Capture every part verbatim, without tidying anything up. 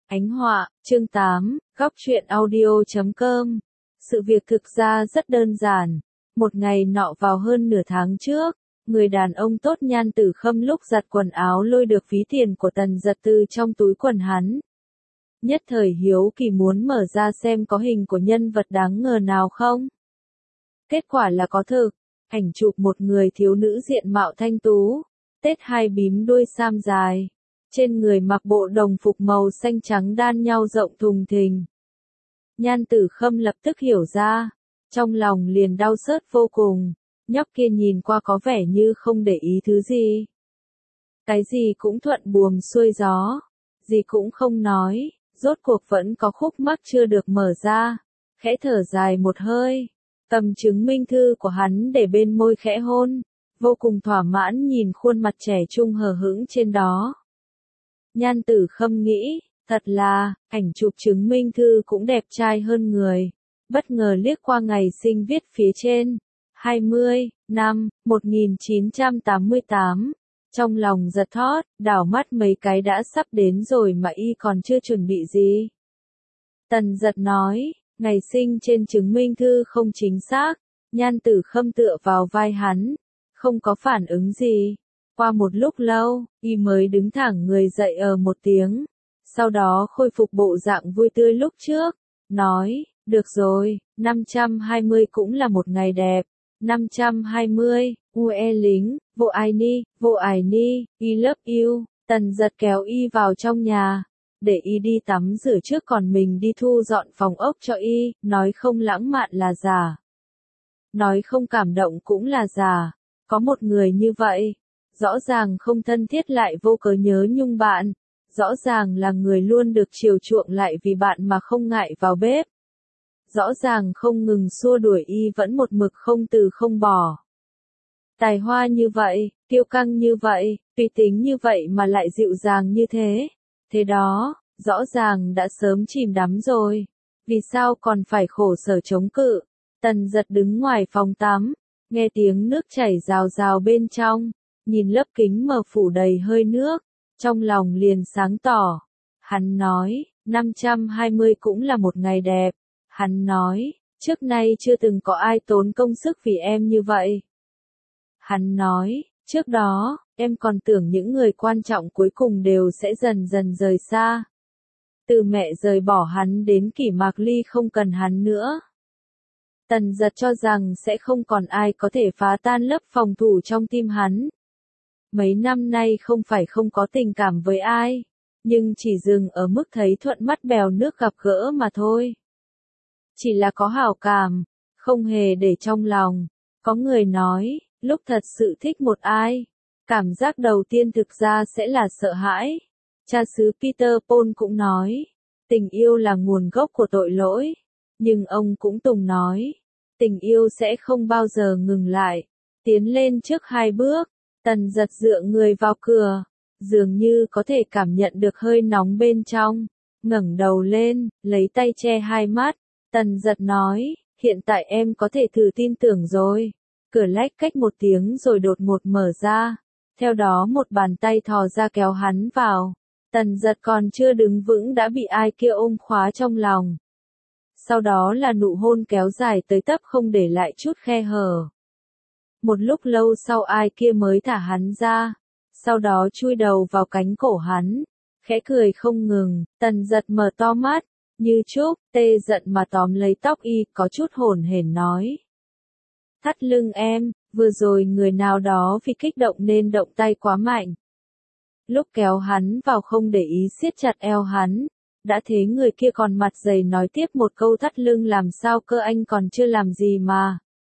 Ánh họa, chương tám, góc truyện audio chấm com. Sự việc thực ra rất đơn giản. Một ngày nọ vào hơn nửa tháng trước, người đàn ông tốt Nhan Tử Khâm lúc giặt quần áo lôi được ví tiền của Tần Dật từ trong túi quần hắn. Nhất thời hiếu kỳ muốn mở ra xem có hình của nhân vật đáng ngờ nào không. Kết quả là có thực, ảnh chụp một người thiếu nữ diện mạo thanh tú, tết hai bím đuôi sam dài. Trên người mặc bộ đồng phục màu xanh trắng đan nhau rộng thùng thình. Nhan Tử Khâm lập tức hiểu ra, trong lòng liền đau xót vô cùng, nhóc kia nhìn qua có vẻ như không để ý thứ gì. Cái gì cũng thuận buồm xuôi gió, gì cũng không nói, rốt cuộc vẫn có khúc mắc chưa được mở ra, khẽ thở dài một hơi, cầm chứng minh thư của hắn để bên môi khẽ hôn, vô cùng thỏa mãn nhìn khuôn mặt trẻ trung hờ hững trên đó. Nhan Tử Khâm nghĩ, thật là, ảnh chụp chứng minh thư cũng đẹp trai hơn người. Bất ngờ liếc qua ngày sinh viết phía trên, hai mươi, năm, một nghìn chín trăm tám mươi tám. Trong lòng giật thót, đảo mắt mấy cái đã sắp đến rồi mà y còn chưa chuẩn bị gì. Tần Dật nói, ngày sinh trên chứng minh thư không chính xác. Nhan Tử Khâm tựa vào vai hắn, không có phản ứng gì. Qua một lúc lâu, y mới đứng thẳng người dậy ở một tiếng, sau đó khôi phục bộ dạng vui tươi lúc trước, nói, được rồi, năm trăm hai mươi cũng là một ngày đẹp, năm trăm hai mươi, ue lính, vô ai ni, vô ai ni, y love you. Tần Dật kéo y vào trong nhà, để y đi tắm rửa trước còn mình đi thu dọn phòng ốc cho y, nói không lãng mạn là giả. Nói không cảm động cũng là giả, có một người như vậy. Rõ ràng không thân thiết lại vô cớ nhớ nhung bạn, rõ ràng là người luôn được chiều chuộng lại vì bạn mà không ngại vào bếp. Rõ ràng không ngừng xua đuổi y vẫn một mực không từ không bỏ. Tài hoa như vậy, kiêu căng như vậy, tùy tính như vậy mà lại dịu dàng như thế. Thế đó, rõ ràng đã sớm chìm đắm rồi. Vì sao còn phải khổ sở chống cự? Tần Dật đứng ngoài phòng tắm, nghe tiếng nước chảy rào rào bên trong. Nhìn lớp kính mờ phủ đầy hơi nước, trong lòng liền sáng tỏ. Hắn nói, năm trăm hai mươi cũng là một ngày đẹp. Hắn nói, trước nay chưa từng có ai tốn công sức vì em như vậy. Hắn nói, trước đó, em còn tưởng những người quan trọng cuối cùng đều sẽ dần dần rời xa. Từ mẹ rời bỏ hắn đến Kỷ Mạc Ly không cần hắn nữa. Tần Dật cho rằng sẽ không còn ai có thể phá tan lớp phòng thủ trong tim hắn. Mấy năm nay không phải không có tình cảm với ai, nhưng chỉ dừng ở mức thấy thuận mắt bèo nước gặp gỡ mà thôi. Chỉ là có hảo cảm, không hề để trong lòng. Có người nói, lúc thật sự thích một ai, cảm giác đầu tiên thực ra sẽ là sợ hãi. Cha xứ Peter Paul cũng nói, tình yêu là nguồn gốc của tội lỗi. Nhưng ông cũng từng nói, tình yêu sẽ không bao giờ ngừng lại, tiến lên trước hai bước. Tần Dật dựa người vào cửa, dường như có thể cảm nhận được hơi nóng bên trong, ngẩng đầu lên, lấy tay che hai mắt. Tần Dật nói, hiện tại em có thể thử tin tưởng rồi. Cửa lách cách một tiếng rồi đột ngột mở ra, theo đó một bàn tay thò ra kéo hắn vào. Tần Dật còn chưa đứng vững đã bị ai kia ôm khóa trong lòng. Sau đó là nụ hôn kéo dài tới tấp không để lại chút khe hở. Một lúc lâu sau ai kia mới thả hắn ra, sau đó chui đầu vào cánh cổ hắn, khẽ cười không ngừng. Tần Dật mở to mắt, như chúc, tê giận mà tóm lấy tóc y, có chút hổn hển nói. Thắt lưng em, vừa rồi người nào đó vì kích động nên động tay quá mạnh. Lúc kéo hắn vào không để ý siết chặt eo hắn, đã thế người kia còn mặt dày nói tiếp một câu thắt lưng làm sao cơ anh còn chưa làm gì mà.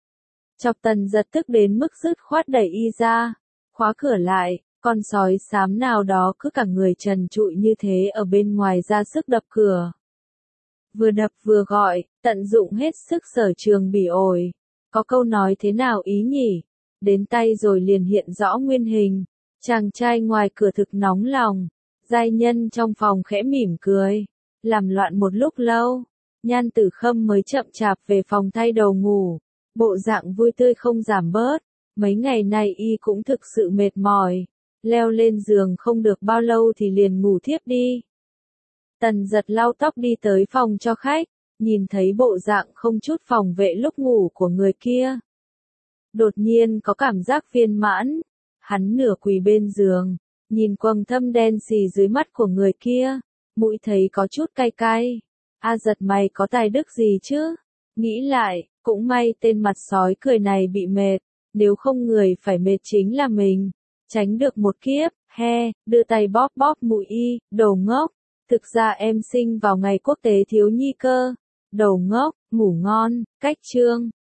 Chọc Tần Dật tức đến mức dứt khoát đẩy y ra, khóa cửa lại, con sói xám nào đó cứ cả người trần trụi như thế ở bên ngoài ra sức đập cửa. Vừa đập vừa gọi, tận dụng hết sức sở trường bỉ ổi. Có câu nói thế nào ý nhỉ? Đến tay rồi liền hiện rõ nguyên hình. Chàng trai ngoài cửa thực nóng lòng, giai nhân trong phòng khẽ mỉm cười, làm loạn một lúc lâu. Nhan Tử Khâm mới chậm chạp về phòng thay đầu ngủ. Bộ dạng vui tươi không giảm bớt, mấy ngày nay y cũng thực sự mệt mỏi, leo lên giường không được bao lâu thì liền ngủ thiếp đi. Tần Giật lau tóc đi tới phòng cho khách, nhìn thấy bộ dạng không chút phòng vệ lúc ngủ của người kia. Đột nhiên có cảm giác viên mãn, hắn nửa quỳ bên giường, nhìn quầng thâm đen xì dưới mắt của người kia, mũi thấy có chút cay cay. A Giật mày có tài đức gì chứ? Nghĩ lại, cũng may tên mặt sói cười này bị mệt, nếu không người phải mệt chính là mình. Tránh được một kiếp, he, đưa tay bóp bóp mũi y, đồ ngốc. Thực ra em sinh vào ngày quốc tế thiếu nhi cơ. Đầu ngốc, ngủ ngon, cách chương.